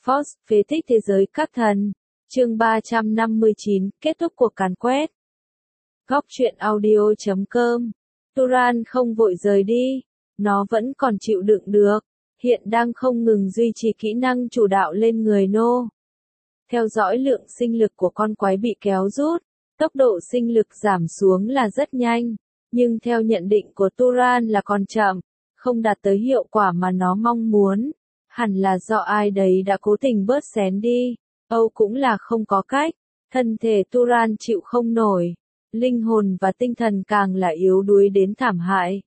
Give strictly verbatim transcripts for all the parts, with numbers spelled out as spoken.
Force, phế tích thế giới các thần. Chương ba trăm năm mươi chín, kết thúc cuộc càn quét. Góc truyện audio chấm com. Turan không vội rời đi. Nó vẫn còn chịu đựng được. Hiện đang không ngừng duy trì kỹ năng chủ đạo lên người Nô. Theo dõi lượng sinh lực của con quái bị kéo rút. Tốc độ sinh lực giảm xuống là rất nhanh. Nhưng theo nhận định của Turan là còn chậm. Không đạt tới hiệu quả mà nó mong muốn. Hẳn là do ai đấy đã cố tình bớt xén đi. Âu cũng là không có cách. Thân thể Turan chịu không nổi. Linh hồn và tinh thần càng là yếu đuối đến thảm hại.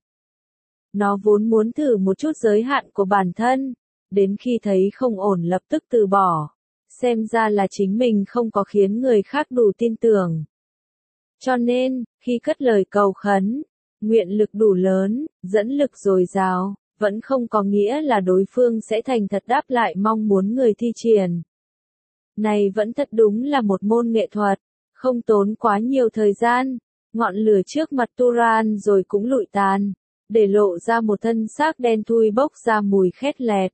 Nó vốn muốn thử một chút giới hạn của bản thân. Đến khi thấy không ổn lập tức từ bỏ. Xem ra là chính mình không có khiến người khác đủ tin tưởng. Cho nên, khi cất lời cầu khấn, nguyện lực đủ lớn, dẫn lực dồi dào, vẫn không có nghĩa là đối phương sẽ thành thật đáp lại mong muốn người thi triển. Này vẫn thật đúng là một môn nghệ thuật, không tốn quá nhiều thời gian, ngọn lửa trước mặt Turan rồi cũng lụi tàn, để lộ ra một thân xác đen thui bốc ra mùi khét lẹt.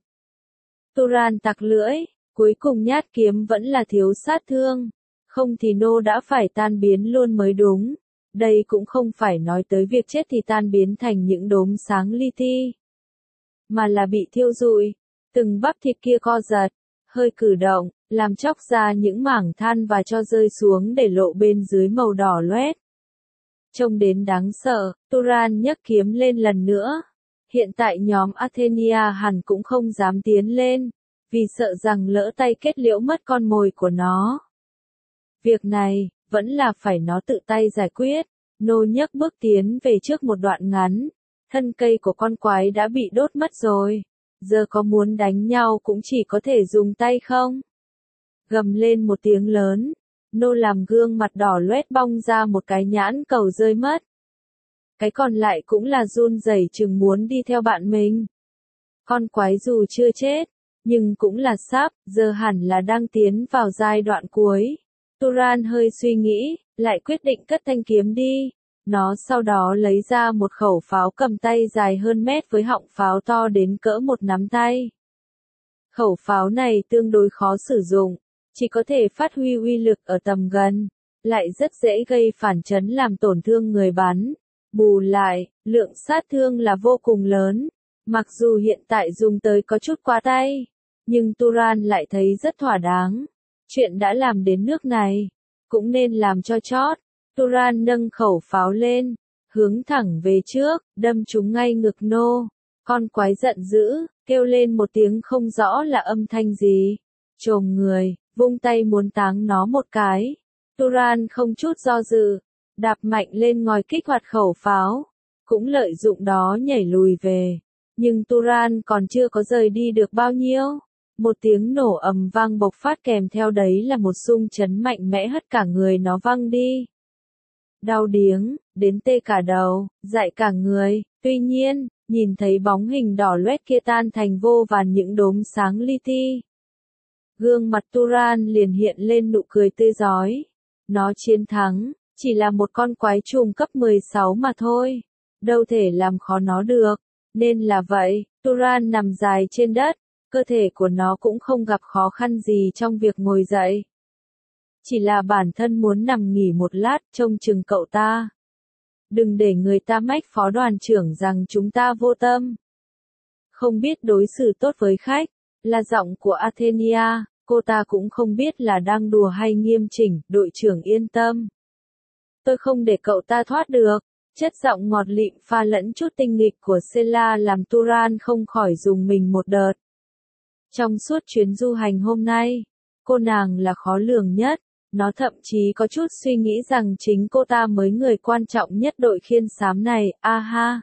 Turan tặc lưỡi, cuối cùng nhát kiếm vẫn là thiếu sát thương, không thì Nô đã phải tan biến luôn mới đúng. Đây cũng không phải nói tới việc chết thì tan biến thành những đốm sáng li ti, mà là bị thiêu rụi, từng bắp thịt kia co giật, hơi cử động, làm chóc ra những mảng than và cho rơi xuống để lộ bên dưới màu đỏ loét. Trông đến đáng sợ, Turan nhấc kiếm lên lần nữa. Hiện tại nhóm Athenia hẳn cũng không dám tiến lên, vì sợ rằng lỡ tay kết liễu mất con mồi của nó. Việc này, vẫn là phải nó tự tay giải quyết. Nô nhấc bước tiến về trước một đoạn ngắn. Thân cây của con quái đã bị đốt mất rồi. Giờ có muốn đánh nhau cũng chỉ có thể dùng tay không? Gầm lên một tiếng lớn. Nô làm gương mặt đỏ loét bong ra một cái nhãn cầu rơi mất. Cái còn lại cũng là run rẩy chừng muốn đi theo bạn mình. Con quái dù chưa chết, nhưng cũng là sắp, giờ hẳn là đang tiến vào giai đoạn cuối. Turan hơi suy nghĩ, lại quyết định cất thanh kiếm đi. Nó sau đó lấy ra một khẩu pháo cầm tay dài hơn mét với họng pháo to đến cỡ một nắm tay. Khẩu pháo này tương đối khó sử dụng, chỉ có thể phát huy uy lực ở tầm gần, lại rất dễ gây phản chấn làm tổn thương người bắn. Bù lại, lượng sát thương là vô cùng lớn, mặc dù hiện tại dùng tới có chút quá tay, nhưng Turan lại thấy rất thỏa đáng. Chuyện đã làm đến nước này, cũng nên làm cho chót. Turan nâng khẩu pháo lên, hướng thẳng về trước, đâm trúng ngay ngực Nô. Con quái giận dữ, kêu lên một tiếng không rõ là âm thanh gì. Chồm người, vung tay muốn táng nó một cái. Turan không chút do dự, đạp mạnh lên ngòi kích hoạt khẩu pháo, cũng lợi dụng đó nhảy lùi về. Nhưng Turan còn chưa có rời đi được bao nhiêu. Một tiếng nổ ầm vang bộc phát kèm theo đấy là một xung chấn mạnh mẽ hất cả người nó văng đi. Đau điếng, đến tê cả đầu, dại cả người, tuy nhiên, nhìn thấy bóng hình đỏ loét kia tan thành vô vàn những đốm sáng li ti. Gương mặt Turan liền hiện lên nụ cười tươi rói. Nó chiến thắng, chỉ là một con quái trùng cấp mười sáu mà thôi. Đâu thể làm khó nó được, nên là vậy, Turan nằm dài trên đất. Cơ thể của nó cũng không gặp khó khăn gì trong việc ngồi dậy. Chỉ là bản thân muốn nằm nghỉ một lát trông chừng cậu ta. Đừng để người ta mách phó đoàn trưởng rằng chúng ta vô tâm. Không biết đối xử tốt với khách, là giọng của Athenia, cô ta cũng không biết là đang đùa hay nghiêm chỉnh, đội trưởng yên tâm. Tôi không để cậu ta thoát được. Chất giọng ngọt lịm pha lẫn chút tinh nghịch của Sela làm Turan không khỏi dùng mình một đợt. Trong suốt chuyến du hành hôm nay, cô nàng là khó lường nhất, nó thậm chí có chút suy nghĩ rằng chính cô ta mới người quan trọng nhất đội khiên xám này, a ha.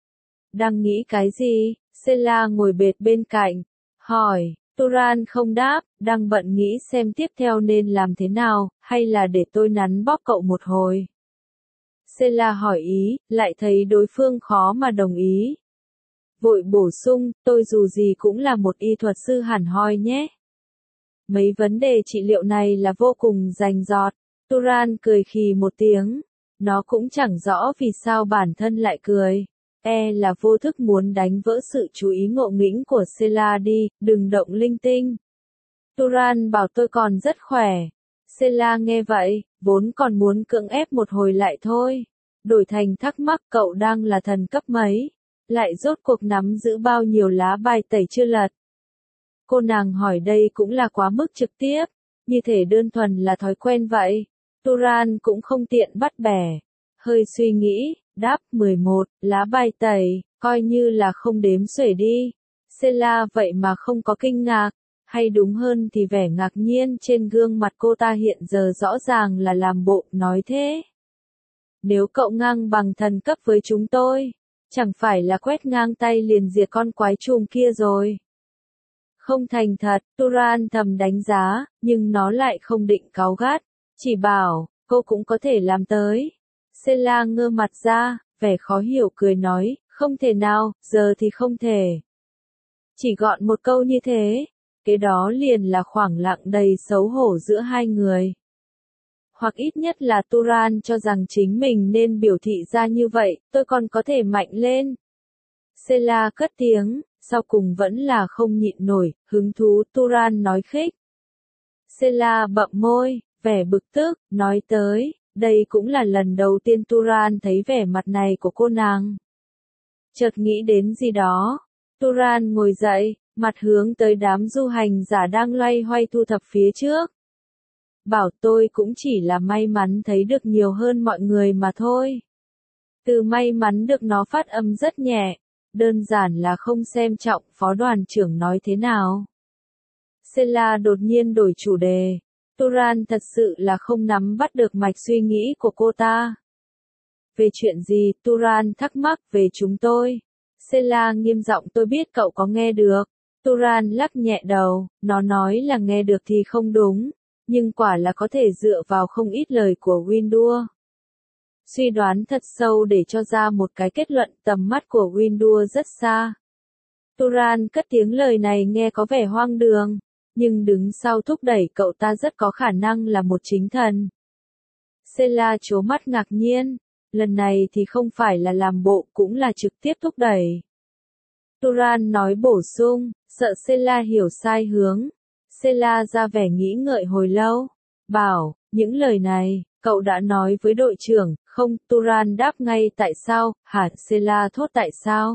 Đang nghĩ cái gì? Sela ngồi bệt bên cạnh, hỏi, Turan không đáp, đang bận nghĩ xem tiếp theo nên làm thế nào, hay là để tôi nắn bóp cậu một hồi. Sela hỏi ý, lại thấy đối phương khó mà đồng ý. Vội bổ sung, tôi dù gì cũng là một y thuật sư hẳn hoi nhé. Mấy vấn đề trị liệu này là vô cùng rành rọt. Turan cười khì một tiếng. Nó cũng chẳng rõ vì sao bản thân lại cười. E là vô thức muốn đánh vỡ sự chú ý ngộ nghĩnh của Sela đi, đừng động linh tinh. Turan bảo tôi còn rất khỏe. Sela nghe vậy, vốn còn muốn cưỡng ép một hồi lại thôi. Đổi thành thắc mắc cậu đang là thần cấp mấy, lại rốt cuộc nắm giữ bao nhiêu lá bài tẩy chưa lật. Cô nàng hỏi đây cũng là quá mức trực tiếp, như thể đơn thuần là thói quen vậy. Turan cũng không tiện bắt bẻ. Hơi suy nghĩ, đáp mười một, lá bài tẩy, coi như là không đếm xuể đi. Sela vậy mà không có kinh ngạc, hay đúng hơn thì vẻ ngạc nhiên trên gương mặt cô ta hiện giờ rõ ràng là làm bộ nói thế. Nếu cậu ngang bằng thần cấp với chúng tôi, chẳng phải là quét ngang tay liền diệt con quái trùng kia rồi. Không thành thật, Turan thầm đánh giá, nhưng nó lại không định cáu gắt, chỉ bảo, cô cũng có thể làm tới. Sela ngơ mặt ra, vẻ khó hiểu cười nói, không thể nào, giờ thì không thể. Chỉ gọn một câu như thế, cái đó liền là khoảng lặng đầy xấu hổ giữa hai người. Hoặc ít nhất là Turan cho rằng chính mình nên biểu thị ra như vậy, tôi còn có thể mạnh lên. Sela cất tiếng, sau cùng vẫn là không nhịn nổi, hứng thú Turan nói khích. Sela bậm môi, vẻ bực tức, nói tới, đây cũng là lần đầu tiên Turan thấy vẻ mặt này của cô nàng. Chợt nghĩ đến gì đó, Turan ngồi dậy, mặt hướng tới đám du hành giả đang loay hoay thu thập phía trước. Bảo tôi cũng chỉ là may mắn thấy được nhiều hơn mọi người mà thôi. Từ may mắn được nó phát âm rất nhẹ, đơn giản là không xem trọng phó đoàn trưởng nói thế nào. Sela đột nhiên đổi chủ đề. Turan thật sự là không nắm bắt được mạch suy nghĩ của cô ta. Về chuyện gì, Turan thắc mắc về chúng tôi. Sela nghiêm giọng tôi biết cậu có nghe được. Turan lắc nhẹ đầu, nó nói là nghe được thì không đúng, nhưng quả là có thể dựa vào không ít lời của Windu. Suy đoán thật sâu để cho ra một cái kết luận tầm mắt của Windu rất xa. Turan cất tiếng lời này nghe có vẻ hoang đường, nhưng đứng sau thúc đẩy cậu ta rất có khả năng là một chính thần. Sela trố mắt ngạc nhiên, lần này thì không phải là làm bộ cũng là trực tiếp thúc đẩy. Turan nói bổ sung, sợ Sela hiểu sai hướng. Sela ra vẻ nghĩ ngợi hồi lâu, bảo, những lời này, cậu đã nói với đội trưởng, không, Turan đáp ngay tại sao, hả, Sela thốt tại sao.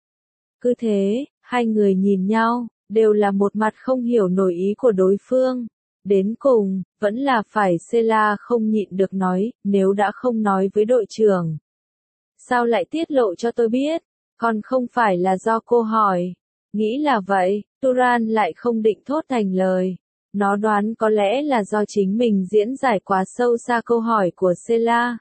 Cứ thế, hai người nhìn nhau, đều là một mặt không hiểu nổi ý của đối phương. Đến cùng, vẫn là phải Sela không nhịn được nói, nếu đã không nói với đội trưởng. Sao lại tiết lộ cho tôi biết, còn không phải là do cô hỏi. Nghĩ là vậy, Turan lại không định thốt thành lời. Nó đoán có lẽ là do chính mình diễn giải quá sâu xa câu hỏi của Sela.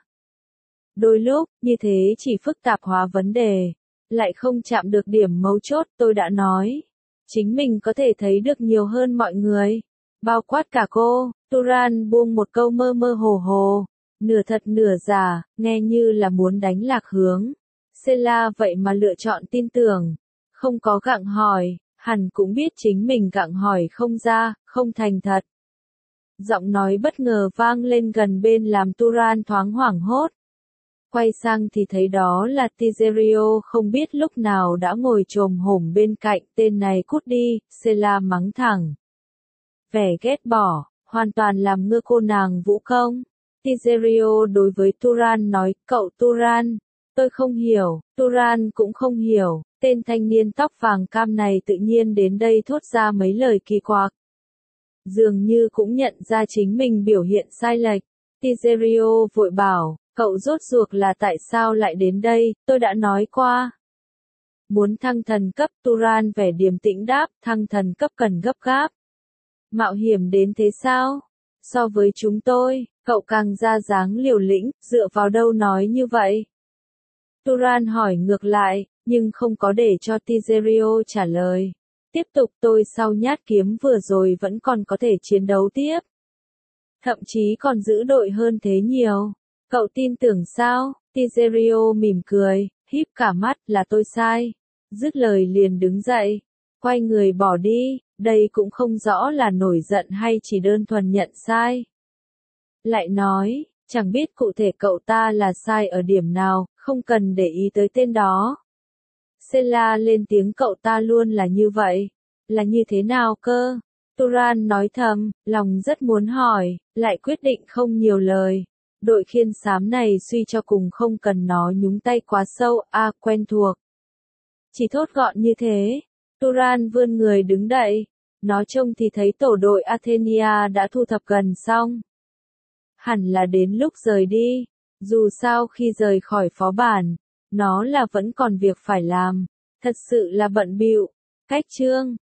Đôi lúc, như thế chỉ phức tạp hóa vấn đề, lại không chạm được điểm mấu chốt tôi đã nói. Chính mình có thể thấy được nhiều hơn mọi người, bao quát cả cô. Turan buông một câu mơ mơ hồ hồ, nửa thật nửa giả, nghe như là muốn đánh lạc hướng. Sela vậy mà lựa chọn tin tưởng, không có gặng hỏi, hẳn cũng biết chính mình gặng hỏi không ra, không thành thật. Giọng nói bất ngờ vang lên gần bên làm Turan thoáng hoảng hốt. Quay sang thì thấy đó là Tigerio không biết lúc nào đã ngồi chồm hổm bên cạnh, tên này cút đi, Sela mắng thẳng. Vẻ ghét bỏ, hoàn toàn làm ngơ cô nàng vũ công. Tigerio đối với Turan nói, cậu Turan, tôi không hiểu, Turan cũng không hiểu, tên thanh niên tóc vàng cam này tự nhiên đến đây thốt ra mấy lời kỳ quặc. Dường như cũng nhận ra chính mình biểu hiện sai lệch. Tigerio vội bảo, cậu rốt ruột là tại sao lại đến đây, tôi đã nói qua. Muốn thăng thần cấp, Turan vẻ điềm tĩnh đáp, thăng thần cấp cần gấp gáp. Mạo hiểm đến thế sao? So với chúng tôi, cậu càng ra dáng liều lĩnh, dựa vào đâu nói như vậy? Turan hỏi ngược lại, nhưng không có để cho Tigerio trả lời. Tiếp tục tôi sau nhát kiếm vừa rồi vẫn còn có thể chiến đấu tiếp. Thậm chí còn giữ đội hơn thế nhiều. Cậu tin tưởng sao? Tigerio mỉm cười, híp cả mắt là tôi sai. Dứt lời liền đứng dậy, quay người bỏ đi, đây cũng không rõ là nổi giận hay chỉ đơn thuần nhận sai. Lại nói, chẳng biết cụ thể cậu ta là sai ở điểm nào, không cần để ý tới tên đó. Sela lên tiếng cậu ta luôn là như vậy. Là như thế nào cơ? Turan nói thầm, lòng rất muốn hỏi, lại quyết định không nhiều lời. Đội khiên xám này suy cho cùng không cần nó nhúng tay quá sâu, a à, quen thuộc. Chỉ thốt gọn như thế. Turan vươn người đứng đậy. Nó trông thì thấy tổ đội Athenia đã thu thập gần xong. Hẳn là đến lúc rời đi. Dù sao khi rời khỏi phó bản, nó là vẫn còn việc phải làm. Thật sự là bận bịu. Cách chương